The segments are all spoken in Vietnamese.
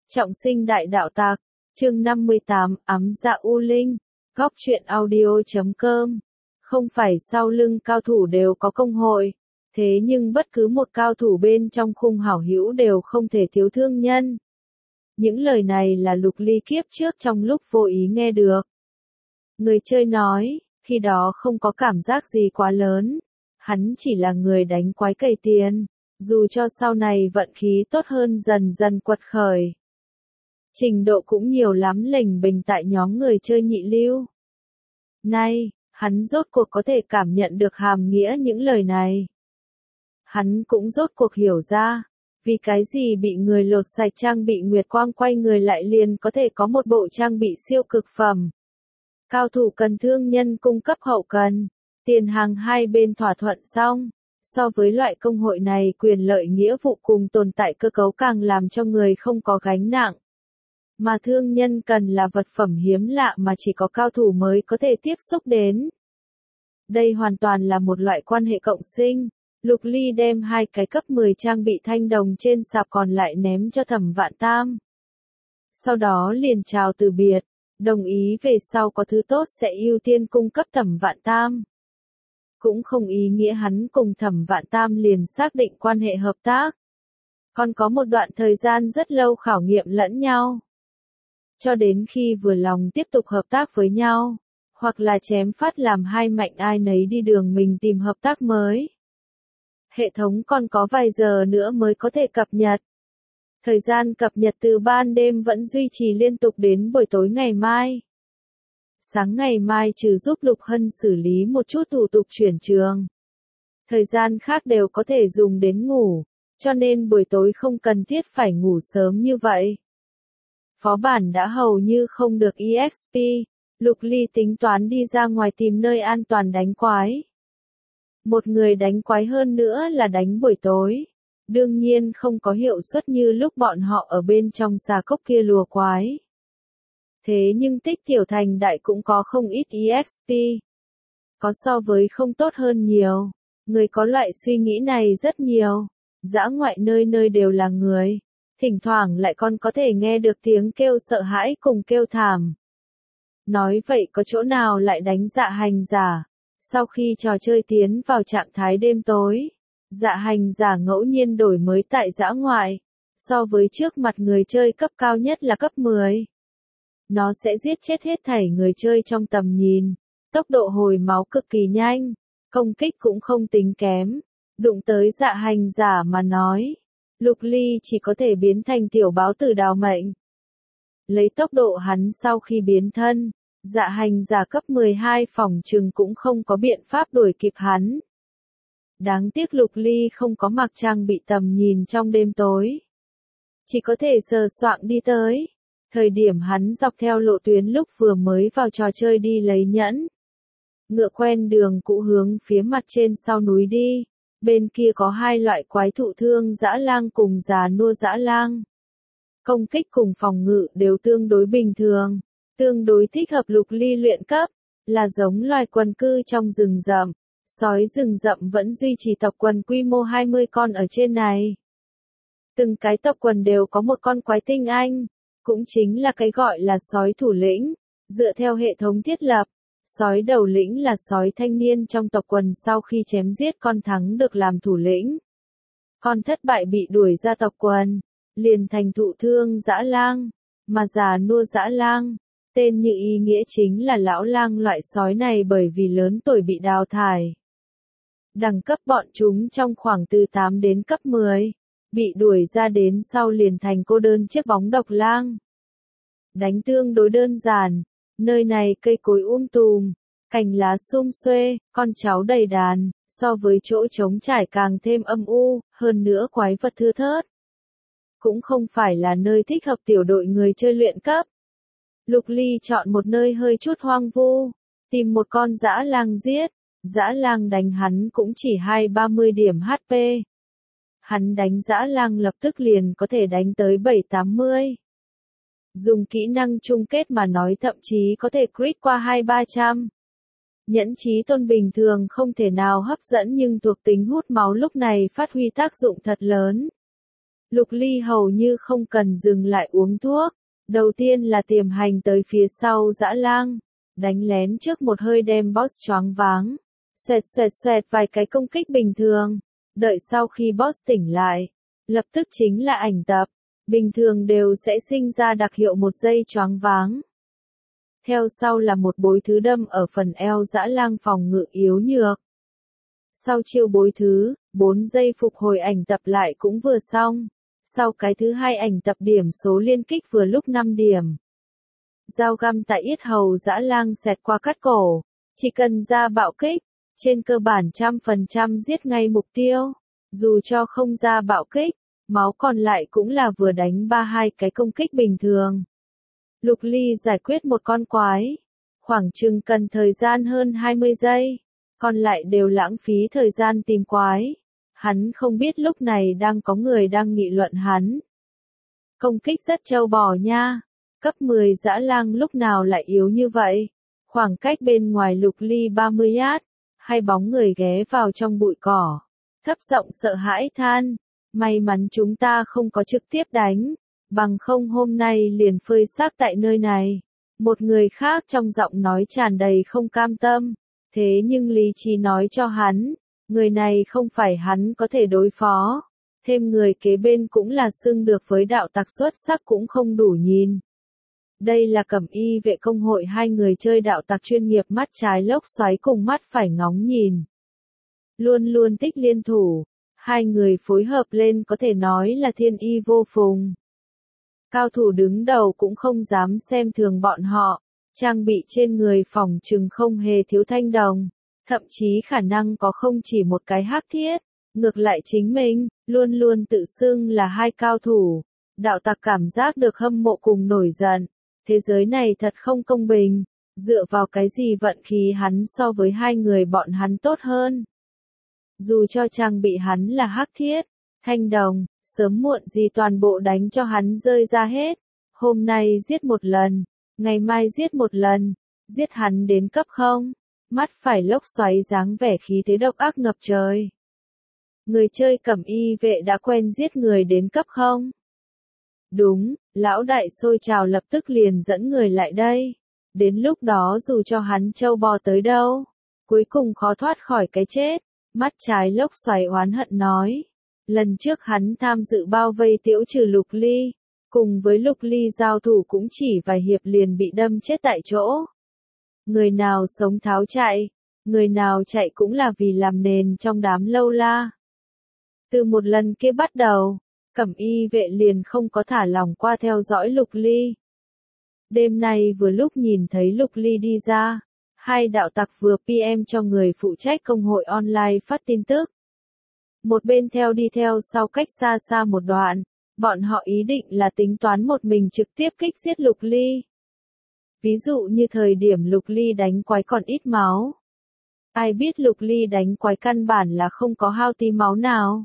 Trọng sinh đại đạo tặc, chương 58, ám dạ U Linh, góc truyện audio.com. Không phải sau lưng cao thủ đều có công hội, thế nhưng bất cứ một cao thủ bên trong khung hảo hữu đều không thể thiếu thương nhân. Những lời này là Lục Ly kiếp trước trong lúc vô ý nghe được. Người chơi nói, khi đó không có cảm giác gì quá lớn, hắn chỉ là người đánh quái cày tiền, dù cho sau này vận khí tốt hơn dần dần quật khởi. Trình độ cũng nhiều lắm lềnh bềnh tại nhóm người chơi nhị lưu. Nay, hắn rốt cuộc có thể cảm nhận được hàm nghĩa những lời này. Hắn cũng rốt cuộc hiểu ra, vì cái gì bị người lột sạch trang bị nguyệt quang quay người lại liền có thể có một bộ trang bị siêu cực phẩm. Cao thủ cần thương nhân cung cấp hậu cần, tiền hàng hai bên thỏa thuận xong. So với loại công hội này quyền lợi nghĩa vụ cùng tồn tại cơ cấu càng làm cho người không có gánh nặng. Mà thương nhân cần là vật phẩm hiếm lạ mà chỉ có cao thủ mới có thể tiếp xúc đến. Đây hoàn toàn là một loại quan hệ cộng sinh. Lục Ly đem hai cái cấp 10 trang bị thanh đồng trên sạp còn lại ném cho Thẩm Vạn Tam. Sau đó liền chào từ biệt, đồng ý về sau có thứ tốt sẽ ưu tiên cung cấp Thẩm Vạn Tam. Cũng không ý nghĩa hắn cùng Thẩm Vạn Tam liền xác định quan hệ hợp tác. Còn có một đoạn thời gian rất lâu khảo nghiệm lẫn nhau. Cho đến khi vừa lòng tiếp tục hợp tác với nhau, hoặc là chém phát làm hai mạnh ai nấy đi đường mình tìm hợp tác mới. Hệ thống còn có vài giờ nữa mới có thể cập nhật. Thời gian cập nhật từ ban đêm vẫn duy trì liên tục đến buổi tối ngày mai. Sáng ngày mai trừ giúp Lục Hân xử lý một chút thủ tục chuyển trường. Thời gian khác đều có thể dùng đến ngủ, cho nên buổi tối không cần thiết phải ngủ sớm như vậy. Phó bản đã hầu như không được EXP, Lục Ly tính toán đi ra ngoài tìm nơi an toàn đánh quái. Một người đánh quái hơn nữa là đánh buổi tối. Đương nhiên không có hiệu suất như lúc bọn họ ở bên trong xà cốc kia lùa quái. Thế nhưng tích tiểu thành đại cũng có không ít EXP. Có so với không tốt hơn nhiều. Người có loại suy nghĩ này rất nhiều. Dã ngoại nơi nơi đều là người. Thỉnh thoảng lại còn có thể nghe được tiếng kêu sợ hãi cùng kêu thảm. Nói vậy có chỗ nào lại đánh dạ hành giả. Sau khi trò chơi tiến vào trạng thái đêm tối, dạ hành giả ngẫu nhiên đổi mới tại dã ngoại. So với trước mặt người chơi cấp cao nhất là cấp 10. Nó sẽ giết chết hết thảy người chơi trong tầm nhìn. Tốc độ hồi máu cực kỳ nhanh. Công kích cũng không tính kém. Đụng tới dạ hành giả mà nói. Lục Ly chỉ có thể biến thành tiểu báo tử đào mệnh. Lấy tốc độ hắn sau khi biến thân, dạ hành giả cấp 12 phỏng chừng cũng không có biện pháp đuổi kịp hắn. Đáng tiếc Lục Ly không có mặc trang bị tầm nhìn trong đêm tối. Chỉ có thể sờ soạng đi tới. Thời điểm hắn dọc theo lộ tuyến lúc vừa mới vào trò chơi đi lấy nhẫn. Ngựa quen đường cũ hướng phía mặt trên sau núi đi. Bên kia có hai loại quái thụ thương dã lang cùng già nua dã lang. Công kích cùng phòng ngự đều tương đối bình thường, tương đối thích hợp Lục Ly luyện cấp, là giống loài quần cư trong rừng rậm. Sói rừng rậm vẫn duy trì tộc quần quy mô 20 con ở trên này. Từng cái tộc quần đều có một con quái tinh anh, cũng chính là cái gọi là sói thủ lĩnh, dựa theo hệ thống thiết lập. Sói đầu lĩnh là sói thanh niên trong tộc quần sau khi chém giết con thắng được làm thủ lĩnh. Con thất bại bị đuổi ra tộc quần, liền thành thụ thương dã lang, mà già nua dã lang, tên như ý nghĩa chính là lão lang loại sói này bởi vì lớn tuổi bị đào thải. Đẳng cấp bọn chúng trong khoảng từ 8 đến cấp 10, bị đuổi ra đến sau liền thành cô đơn chiếc bóng độc lang. Đánh tương đối đơn giản. Nơi này cây cối tùm, cành lá sum xuê, con cháu đầy đàn, so với chỗ trống trải càng thêm âm u, hơn nữa quái vật thưa thớt. Cũng không phải là nơi thích hợp tiểu đội người chơi luyện cấp. Lục Ly chọn một nơi hơi chút hoang vu, tìm một con dã lang giết, dã lang đánh hắn cũng chỉ 20-30 điểm HP. Hắn đánh dã lang lập tức liền có thể đánh tới 7-80. Dùng kỹ năng chung kết mà nói thậm chí có thể crit qua 200-300. Nhẫn trí tôn bình thường không thể nào hấp dẫn nhưng thuộc tính hút máu lúc này phát huy tác dụng thật lớn. Lục Ly hầu như không cần dừng lại uống thuốc. Đầu tiên là tiềm hành tới phía sau dã lang, đánh lén trước một hơi đem boss choáng váng. Xoẹt xoẹt xoẹt vài cái công kích bình thường. Đợi sau khi boss tỉnh lại, lập tức chính là ảnh tập. Bình thường đều sẽ sinh ra đặc hiệu một giây choáng váng. Theo sau là một bối thứ đâm ở phần eo dã lang phòng ngự yếu nhược. Sau chiêu bối thứ, 4 giây phục hồi ảnh tập lại cũng vừa xong. Sau cái thứ hai ảnh tập điểm số liên kích vừa lúc 5 điểm. Dao găm tại yết hầu dã lang xẹt qua cắt cổ. Chỉ cần ra bạo kích, trên cơ bản 100% giết ngay mục tiêu. Dù cho không ra bạo kích, máu còn lại cũng là vừa đánh 3-2 cái công kích bình thường. Lục Ly giải quyết một con quái, khoảng chừng cần thời gian hơn 20 giây, còn lại đều lãng phí thời gian tìm quái. Hắn không biết lúc này đang có người đang nghị luận hắn. Công kích rất trâu bò nha, cấp 10 dã lang lúc nào lại yếu như vậy. Khoảng cách bên ngoài Lục Ly 30 yard, hai bóng người ghé vào trong bụi cỏ. Thấp giọng sợ hãi than, may mắn chúng ta không có trực tiếp đánh, bằng không hôm nay liền phơi xác tại nơi này. Một người khác trong giọng nói tràn đầy không cam tâm, thế nhưng lý trí nói cho hắn, người này không phải hắn có thể đối phó. Thêm người kế bên cũng là xưng được với đạo tặc xuất sắc cũng không đủ nhìn. Đây là Cẩm Y vệ công hội, hai người chơi đạo tặc chuyên nghiệp, mắt trái lốc xoáy cùng mắt phải ngóng nhìn. Luôn luôn tích liên thủ, hai người phối hợp lên có thể nói là thiên y vô phùng. Cao thủ đứng đầu cũng không dám xem thường bọn họ, trang bị trên người phòng trừng không hề thiếu thanh đồng, thậm chí khả năng có không chỉ một cái hắc thiết. Ngược lại chính mình, luôn luôn tự xưng là hai cao thủ, đạo tặc cảm giác được hâm mộ cùng nổi giận. Thế giới này thật không công bình, dựa vào cái gì vận khí hắn so với hai người bọn hắn tốt hơn. Dù cho trang bị hắn là hắc thiết, thanh đồng, sớm muộn gì toàn bộ đánh cho hắn rơi ra hết. Hôm nay giết một lần, ngày mai giết một lần, giết hắn đến cấp không. Mắt phải lốc xoáy dáng vẻ khí thế độc ác ngập trời. Người chơi Cẩm Y vệ đã quen giết người đến cấp không? Đúng, lão đại sôi trào lập tức liền dẫn người lại đây. Đến lúc đó dù cho hắn trâu bò tới đâu, cuối cùng khó thoát khỏi cái chết. Mắt trái lốc xoáy oán hận nói. Lần trước hắn tham dự bao vây tiễu trừ Lục Ly, cùng với Lục Ly giao thủ cũng chỉ vài hiệp liền bị đâm chết tại chỗ. Người nào sống tháo chạy, người nào chạy cũng là vì làm nền trong đám lâu la. Từ một lần kia bắt đầu, Cẩm Y vệ liền không có thả lỏng qua theo dõi Lục Ly. Đêm nay vừa lúc nhìn thấy Lục Ly đi ra, hai đạo tặc vừa PM cho người phụ trách công hội online phát tin tức. Một bên đi theo sau cách xa xa một đoạn, bọn họ ý định là tính toán một mình trực tiếp kích giết Lục Ly. Ví dụ như thời điểm Lục Ly đánh quái còn ít máu. Ai biết Lục Ly đánh quái căn bản là không có hao tí máu nào.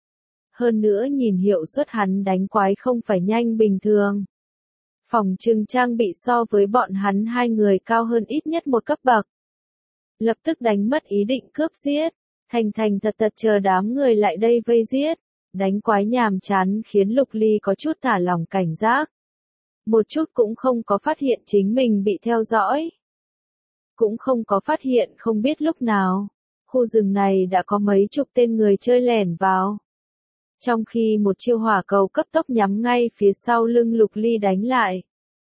Hơn nữa nhìn hiệu suất hắn đánh quái không phải nhanh bình thường. Phòng trừng trang bị so với bọn hắn hai người cao hơn ít nhất một cấp bậc. Lập tức đánh mất ý định cướp giết, thành thật chờ đám người lại đây vây giết. Đánh quái nhàm chán khiến Lục Ly có chút thả lỏng cảnh giác. Một chút cũng không có phát hiện chính mình bị theo dõi. Cũng không có phát hiện không biết lúc nào, khu rừng này đã có mấy chục tên người chơi lẻn vào. Trong khi một chiêu hỏa cầu cấp tốc nhắm ngay phía sau lưng Lục Ly đánh lại.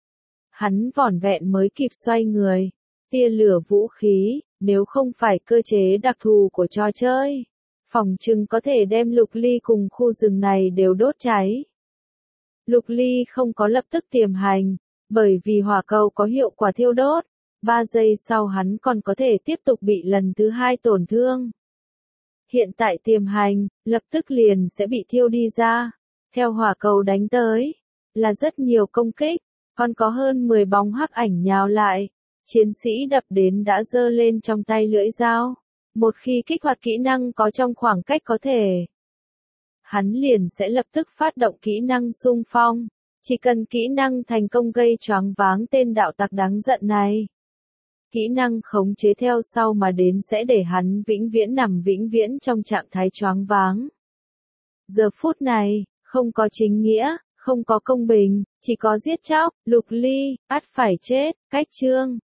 Hắn vỏn vẹn mới kịp xoay người, tia lửa vũ khí, nếu không phải cơ chế đặc thù của trò chơi, phòng chừng có thể đem Lục Ly cùng khu rừng này đều đốt cháy. Lục Ly không có lập tức tiềm hành, bởi vì hỏa cầu có hiệu quả thiêu đốt, 3 giây sau hắn còn có thể tiếp tục bị lần thứ 2 tổn thương. Hiện tại tiềm hành, lập tức liền sẽ bị thiêu đi ra. Theo hỏa cầu đánh tới, là rất nhiều công kích, còn có hơn 10 bóng hắc ảnh nhào lại. Chiến sĩ đập đến đã giơ lên trong tay lưỡi dao. Một khi kích hoạt kỹ năng có trong khoảng cách có thể, hắn liền sẽ lập tức phát động kỹ năng xung phong. Chỉ cần kỹ năng thành công gây choáng váng tên đạo tặc đáng giận này. Kỹ năng khống chế theo sau mà đến sẽ để hắn vĩnh viễn nằm vĩnh viễn trong trạng thái choáng váng. Giờ phút này, Không có chính nghĩa, không có công bình, chỉ có giết chóc, Lục Ly, ắt phải chết, cách chương.